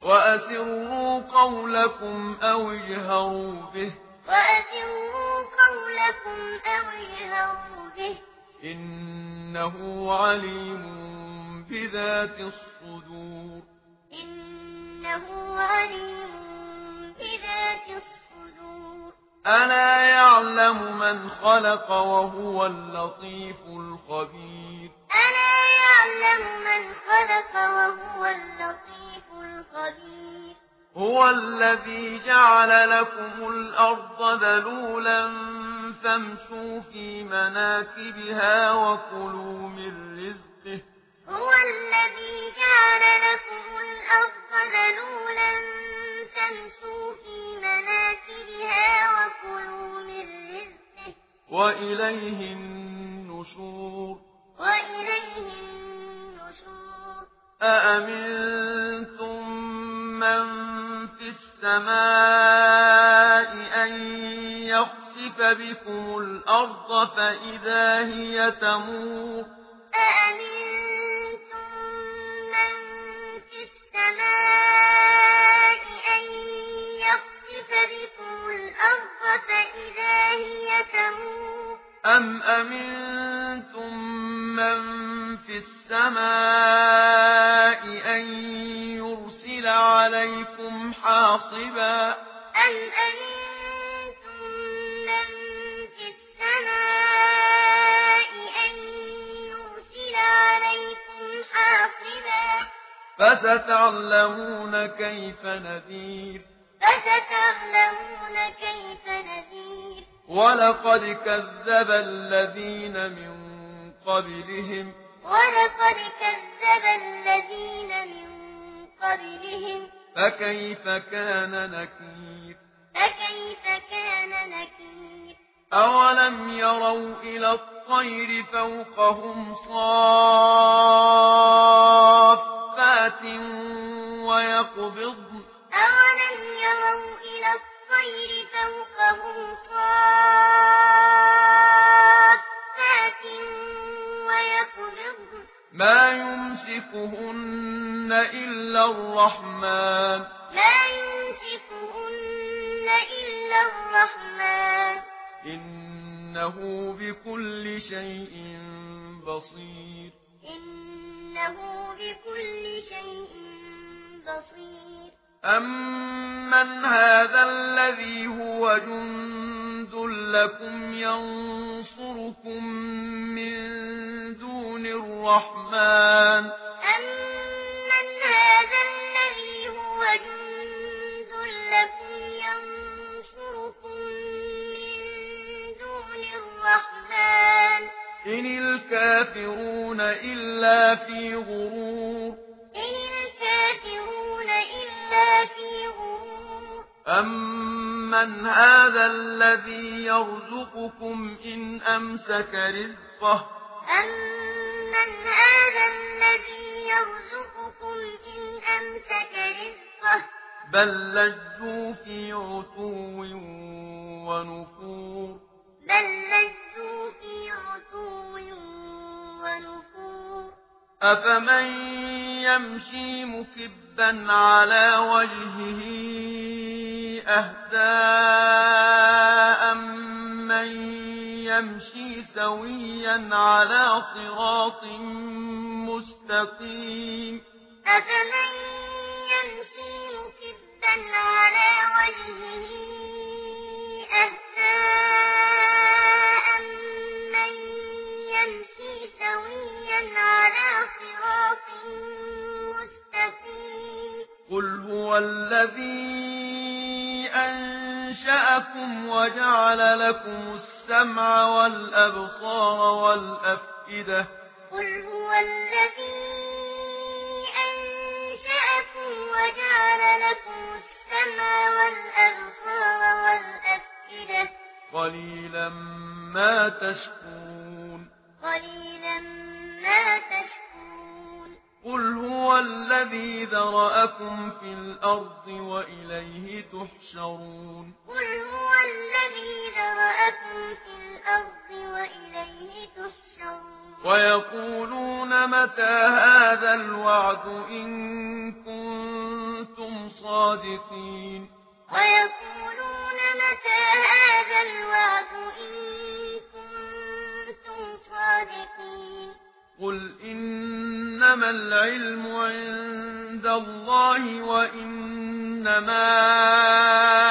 وأسروا قولكم أو اجهروا به إنه عليم بذات الصدور ألا يعلم من خلق وهو اللطيف الخبير هو الذي جعل لكم الأرض ذلولا فامشوا في مناكبها وكلوا من رزقه وإليه النشور أأمنتم من في السماء أن يخسف بكم الأرض فإذا هي تمور أم أمنتم من في السماء أن يرسل عليكم حاصبا فستعلمون كيف نذير ولقد كذب الذين من قبلهم فكيف كان نكير أولم يروا إلى الطير فوقهم صافات ويقبضن ما يمسكهن إلا الرحمن إنه بكل شيء بصير أمن هذا الذي هو جند لكم ينصركم من دون الرحمن إن الكافرون إلا في غرور أمن هذا الذي يرزقكم إن أمسك رزقه بل لجوا في عتو ونفور أفمن يمشي مكبا على وجهه أهدى أمن يمشي سويا على صراط مستقيم قل هو الذي أنشأكم وجعل لكم السمع والأبصار والأفئدة قليلا ما تشكرون قل هو الذي ذرأكم في الأرض وإليه تحشرون ويقولون متى هذا الوعد إن كنتم صادقين ويقولون متى هذا الوعد إن كنتم صادقين قل إنما العلم عند الله وإنما